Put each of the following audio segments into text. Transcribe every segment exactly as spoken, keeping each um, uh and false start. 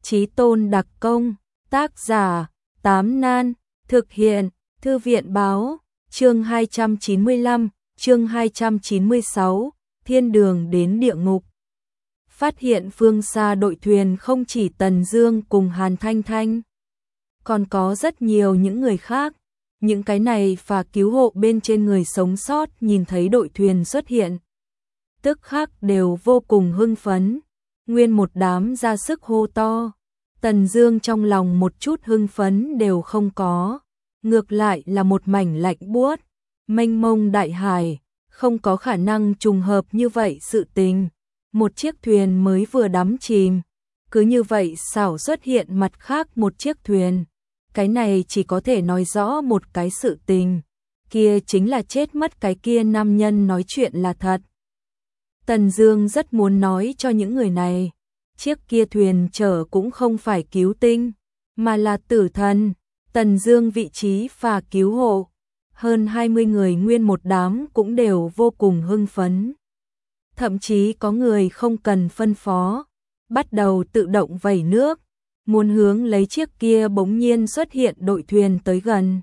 Chí Tôn đặc công, tác giả, Tám Nan, thực hiện, Thư viện báo, chương hai trăm chín mươi lăm, chương hai trăm chín mươi sáu, thiên đường đến địa ngục. Phát hiện phương xa đội thuyền không chỉ Tần Dương cùng Hàn Thanh Thanh, còn có rất nhiều những người khác. Những cái này phà cứu hộ bên trên người sống sót nhìn thấy đội thuyền xuất hiện, tức khắc đều vô cùng hưng phấn, nguyên một đám ra sức hô to. Tần Dương trong lòng một chút hưng phấn đều không có, ngược lại là một mảnh lạnh buốt, mênh mông đại hải, không có khả năng trùng hợp như vậy sự tình. Một chiếc thuyền mới vừa đắm chìm, cứ như vậy xảo xuất hiện mặt khác một chiếc thuyền. Cái này chỉ có thể nói rõ một cái sự tình, kia chính là chết mất cái kia nam nhân nói chuyện là thật. Tần Dương rất muốn nói cho những người này, chiếc kia thuyền chở cũng không phải cứu tinh, mà là tử thần. Tần Dương vị trí phà cứu hộ, hơn hai mươi người nguyên một đám cũng đều vô cùng hưng phấn. Thậm chí có người không cần phân phó, bắt đầu tự động vẩy nước, muốn hướng lấy chiếc kia bỗng nhiên xuất hiện đội thuyền tới gần.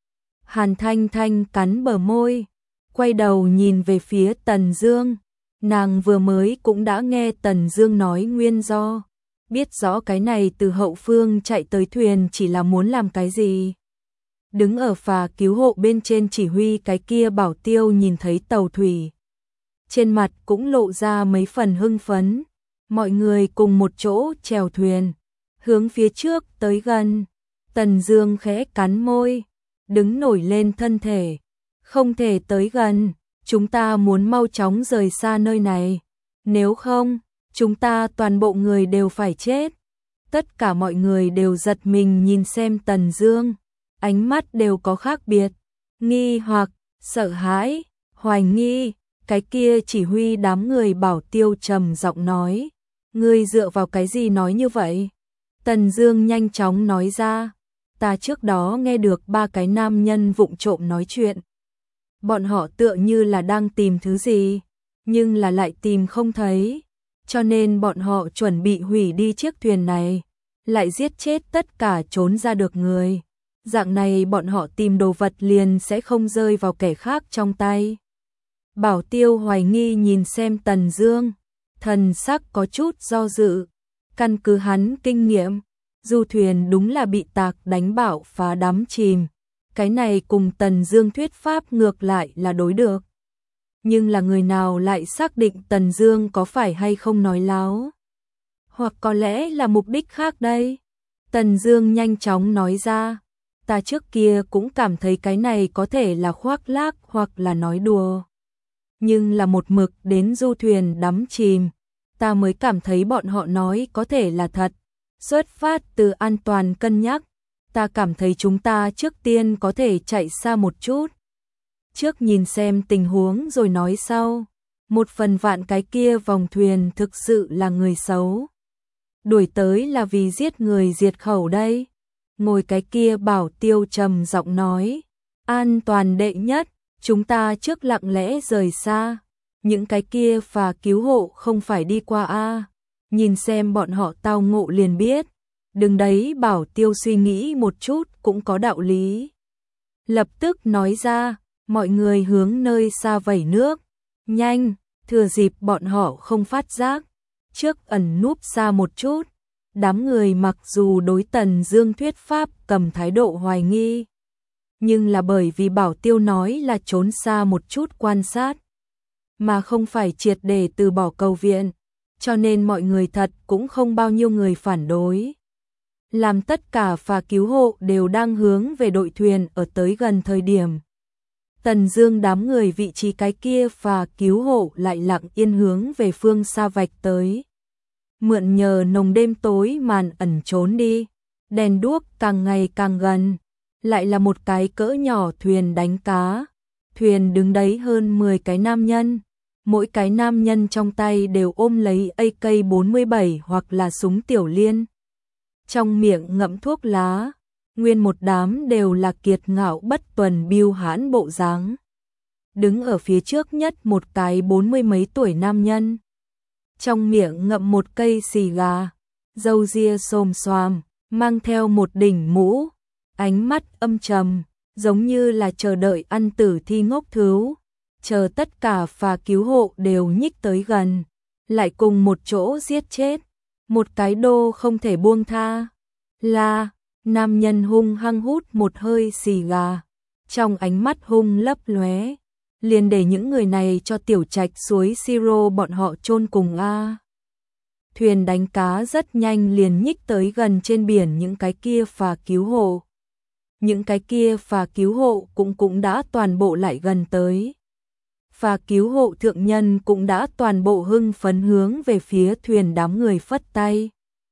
Hàn Thanh Thanh cắn bờ môi, quay đầu nhìn về phía Tần Dương. Nàng vừa mới cũng đã nghe Tần Dương nói nguyên do, biết rõ cái này từ hậu phương chạy tới thuyền chỉ là muốn làm cái gì. Đứng ở phà cứu hộ bên trên chỉ huy cái kia bảo tiêu nhìn thấy tàu thủy, trên mặt cũng lộ ra mấy phần hưng phấn. Mọi người cùng một chỗ chèo thuyền, hướng phía trước tới gần. Tần Dương khẽ cắn môi, đứng nổi lên thân thể, không thể tới gần, chúng ta muốn mau chóng rời xa nơi này, nếu không, chúng ta toàn bộ người đều phải chết. Tất cả mọi người đều giật mình nhìn xem Tần Dương, ánh mắt đều có khác biệt, nghi hoặc, sợ hãi, hoài nghi. Cái kia chỉ huy đám người bảo tiêu trầm giọng nói, ngươi dựa vào cái gì nói như vậy? Tần Dương nhanh chóng nói ra, ta trước đó nghe được ba cái nam nhân vụng trộm nói chuyện. Bọn họ tựa như là đang tìm thứ gì, nhưng là lại tìm không thấy, cho nên bọn họ chuẩn bị hủy đi chiếc thuyền này, lại giết chết tất cả trốn ra được người. Dạng này bọn họ tìm đồ vật liền sẽ không rơi vào kẻ khác trong tay. Bảo tiêu hoài nghi nhìn xem Tần Dương, thần sắc có chút do dự. Căn cứ hắn kinh nghiệm, du thuyền đúng là bị tạc đánh bạo phá đắm chìm. Cái này cùng Tần Dương thuyết pháp ngược lại là đối được. Nhưng là người nào lại xác định Tần Dương có phải hay không nói láo? Hoặc có lẽ là mục đích khác đây? Tần Dương nhanh chóng nói ra, ta trước kia cũng cảm thấy cái này có thể là khoác lác hoặc là nói đùa. Nhưng là một mực đến du thuyền đắm chìm, ta mới cảm thấy bọn họ nói có thể là thật. Xuất phát từ an toàn cân nhắc, ta cảm thấy chúng ta trước tiên có thể chạy xa một chút. Trước nhìn xem tình huống rồi nói sau. Một phần vạn cái kia vòng thuyền thực sự là người xấu, đuổi tới là vì giết người diệt khẩu đây. Ngồi cái kia bảo tiêu trầm giọng nói, an toàn đệ nhất, chúng ta trước lặng lẽ rời xa. Những cái kia phà cứu hộ không phải đi qua a, nhìn xem bọn họ tao ngộ liền biết. Đừng đấy, bảo tiêu suy nghĩ một chút cũng có đạo lý, lập tức nói ra, mọi người hướng nơi xa vẩy nước, nhanh, thừa dịp bọn họ không phát giác, trước ẩn núp xa một chút. Đám người mặc dù đối Tần Dương thuyết pháp cầm thái độ hoài nghi, nhưng là bởi vì bảo tiêu nói là trốn xa một chút quan sát, mà không phải triệt để từ bỏ cầu viện, cho nên mọi người thật cũng không bao nhiêu người phản đối. Làm tất cả phà cứu hộ đều đang hướng về đội thuyền ở tới gần thời điểm, Tần Dương đám người vị trí cái kia phà cứu hộ lại lặng yên hướng về phương xa vạch tới. Mượn nhờ nồng đêm tối màn ẩn trốn đi, đèn đuốc càng ngày càng gần, lại là một cái cỡ nhỏ thuyền đánh cá. Thuyền đứng đấy hơn mười cái nam nhân, mỗi cái nam nhân trong tay đều ôm lấy A K bốn mươi bảy hoặc là súng tiểu liên, trong miệng ngậm thuốc lá, nguyên một đám đều là kiệt ngạo bất tuần biêu hãn bộ dáng. Đứng ở phía trước nhất một cái bốn mươi mấy tuổi nam nhân, trong miệng ngậm một cây xì gà, râu ria xồm xoàm, mang theo một đỉnh mũ, ánh mắt âm trầm, giống như là chờ đợi ăn tử thi ngốc thứu, chờ tất cả phà cứu hộ đều nhích tới gần, lại cùng một chỗ giết chết, một cái đô không thể buông tha. Là, nam nhân hung hăng hút một hơi xì gà, trong ánh mắt hung lấp lóe, liền để những người này cho tiểu trạch suối siro bọn họ chôn cùng a. Thuyền đánh cá rất nhanh liền nhích tới gần trên biển những cái kia phà cứu hộ. Những cái kia phà cứu hộ cũng cũng đã toàn bộ lại gần tới. Phà cứu hộ thượng nhân cũng đã toàn bộ hưng phấn hướng về phía thuyền đám người phất tay.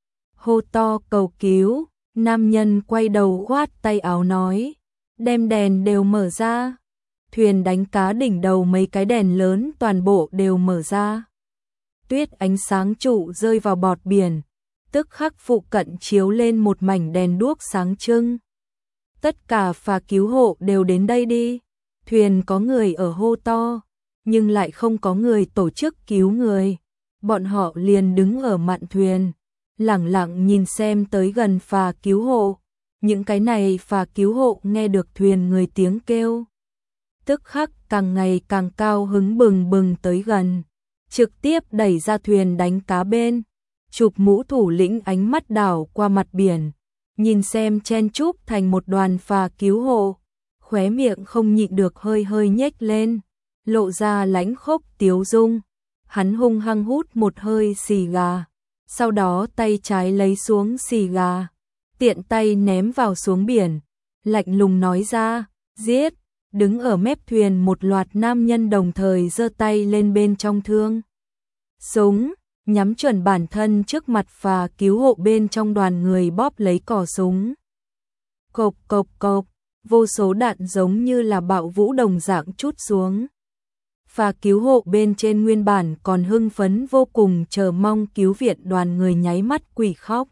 Hô to cầu cứu, nam nhân quay đầu khoát tay áo nói, đem đèn đều mở ra. Thuyền đánh cá đỉnh đầu mấy cái đèn lớn toàn bộ đều mở ra. Tuyết ánh sáng trụ rơi vào bọt biển, tức khắc phụ cận chiếu lên một mảnh đèn đuốc sáng trưng. Tất cả phà cứu hộ đều đến đây đi. Thuyền có người ở hô to, nhưng lại không có người tổ chức cứu người. Bọn họ liền đứng ở mạn thuyền, lẳng lặng nhìn xem tới gần phà cứu hộ. Những cái này phà cứu hộ nghe được thuyền người tiếng kêu, tức khắc càng ngày càng cao hứng bừng bừng tới gần, trực tiếp đẩy ra thuyền đánh cá bên. Chụp mũ thủ lĩnh ánh mắt đảo qua mặt biển, nhìn xem chen chúc thành một đoàn phà cứu hộ, khóe miệng không nhịn được hơi hơi nhếch lên, lộ ra lãnh khốc tiếu dung. Hắn hung hăng hút một hơi xì gà, sau đó tay trái lấy xuống xì gà, tiện tay ném vào xuống biển, lạnh lùng nói ra, giết. Đứng ở mép thuyền một loạt nam nhân đồng thời giơ tay lên bên trong thương súng, nhắm chuẩn bản thân trước mặt phà cứu hộ bên trong đoàn người bóp lấy cò súng. Cộp cộp cộp, vô số đạn giống như là bạo vũ đồng dạng trút xuống. Phà cứu hộ bên trên nguyên bản còn hưng phấn vô cùng chờ mong cứu viện đoàn người nháy mắt quỷ khóc.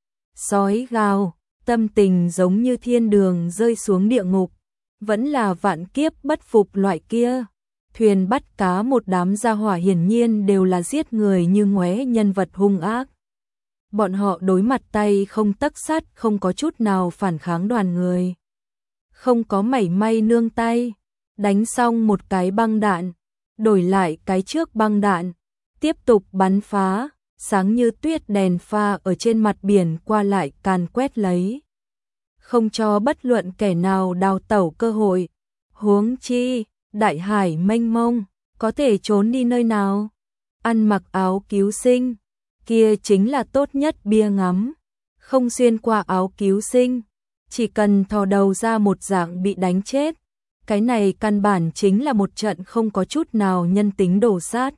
Sói gào, tâm tình giống như thiên đường rơi xuống địa ngục, vẫn là vạn kiếp bất phục loại kia. Thuyền bắt cá một đám gia hỏa hiển nhiên đều là giết người như ngoé nhân vật hung ác. Bọn họ đối mặt tay không tấc sắt, không có chút nào phản kháng đoàn người. Không có mảy may nương tay, đánh xong một cái băng đạn, đổi lại cái trước băng đạn, tiếp tục bắn phá, sáng như tuyết đèn pha ở trên mặt biển qua lại càn quét lấy, không cho bất luận kẻ nào đào tẩu cơ hội. Huống chi, đại hải mênh mông, có thể trốn đi nơi nào? Ăn mặc áo cứu sinh, kia chính là tốt nhất bia ngắm. Không xuyên qua áo cứu sinh, chỉ cần thò đầu ra một dạng bị đánh chết. Cái này căn bản chính là một trận không có chút nào nhân tính đổ sát.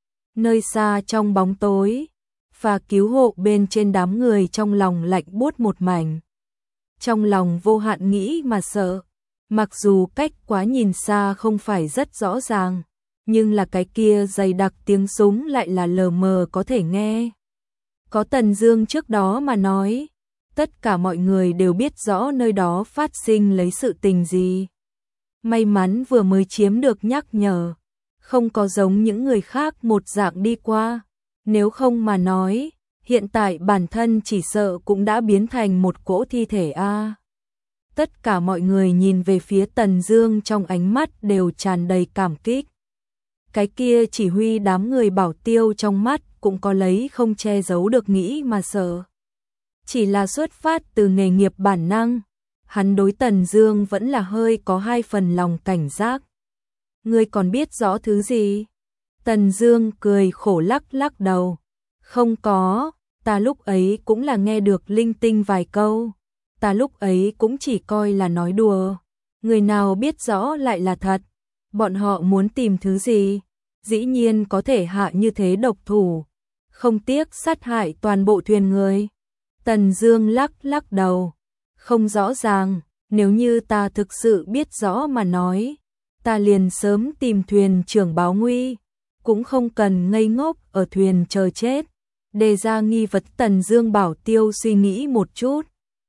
Nơi xa trong bóng tối, phà cứu hộ bên trên đám người trong lòng lạnh buốt một mảnh. Trong lòng vô hạn nghĩ mà sợ, mặc dù cách quá nhìn xa không phải rất rõ ràng, nhưng là cái kia dày đặc tiếng súng lại là lờ mờ có thể nghe. Có Tần Dương trước đó mà nói, tất cả mọi người đều biết rõ nơi đó phát sinh lấy sự tình gì. May mắn vừa mới chiếm được nhắc nhở, không có giống những người khác một dạng đi qua, nếu không mà nói, hiện tại bản thân chỉ sợ cũng đã biến thành một cỗ thi thể a. Tất cả mọi người nhìn về phía Tần Dương trong ánh mắt đều tràn đầy cảm kích. Cái kia chỉ huy đám người bảo tiêu trong mắt cũng có lấy không che giấu được nghĩ mà sợ. Chỉ là xuất phát từ nghề nghiệp bản năng, hắn đối Tần Dương vẫn là hơi có hai phần lòng cảnh giác. Ngươi còn biết rõ thứ gì? Tần Dương cười khổ lắc lắc đầu. Không có, ta lúc ấy cũng là nghe được linh tinh vài câu. Ta lúc ấy cũng chỉ coi là nói đùa. Người nào biết rõ lại là thật. Bọn họ muốn tìm thứ gì? Dĩ nhiên có thể hạ như thế độc thủ. Không tiếc sát hại toàn bộ thuyền người. Tần Dương lắc lắc đầu. Không rõ ràng, nếu như ta thực sự biết rõ mà nói, ta liền sớm tìm thuyền trưởng báo nguy, cũng không cần ngây ngốc ở thuyền chờ chết. Đề ra nghi vấn Tần Dương bảo tiêu suy nghĩ một chút.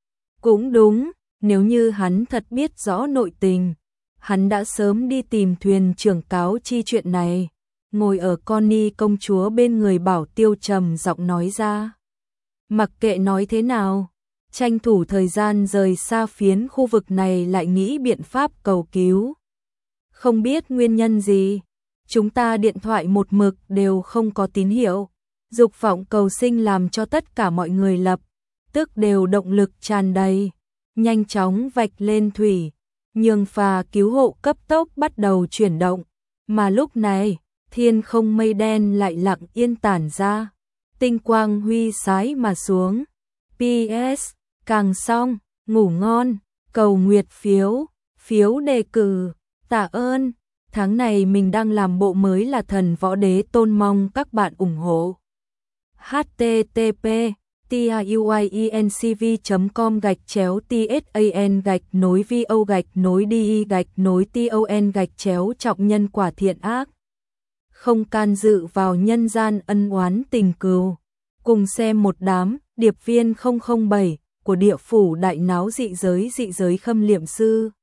Cũng đúng, nếu như hắn thật biết rõ nội tình, hắn đã sớm đi tìm thuyền trưởng cáo chi chuyện này. Ngồi ở Connie công chúa bên người bảo tiêu trầm giọng nói ra. Mặc kệ nói thế nào, tranh thủ thời gian rời xa phiến khu vực này lại nghĩ biện pháp cầu cứu. Không biết nguyên nhân gì, chúng ta điện thoại một mực đều không có tín hiệu. Dục vọng cầu sinh làm cho tất cả mọi người lập tức đều động lực tràn đầy, nhanh chóng vạch lên thủy, nhường phà cứu hộ cấp tốc bắt đầu chuyển động. Mà lúc này, thiên không mây đen lại lặng yên tản ra, tinh quang huy sái mà xuống. pê ét càng xong, ngủ ngon, cầu nguyệt phiếu, phiếu đề cử, tạ ơn. Tháng này mình đang làm bộ mới là Thần Võ Đế Tôn, mong các bạn ủng hộ. h t t p tuyencv chấm com gạch chéo tsan gạch nối vo gạch nối đi gạch nối ton gạch chéo trọng nhân quả thiện ác. Không can dự vào nhân gian ân oán tình cừu. Cùng xem một đám điệp viên không không bảy của địa phủ đại náo dị giới dị giới Khâm Liệm Sư.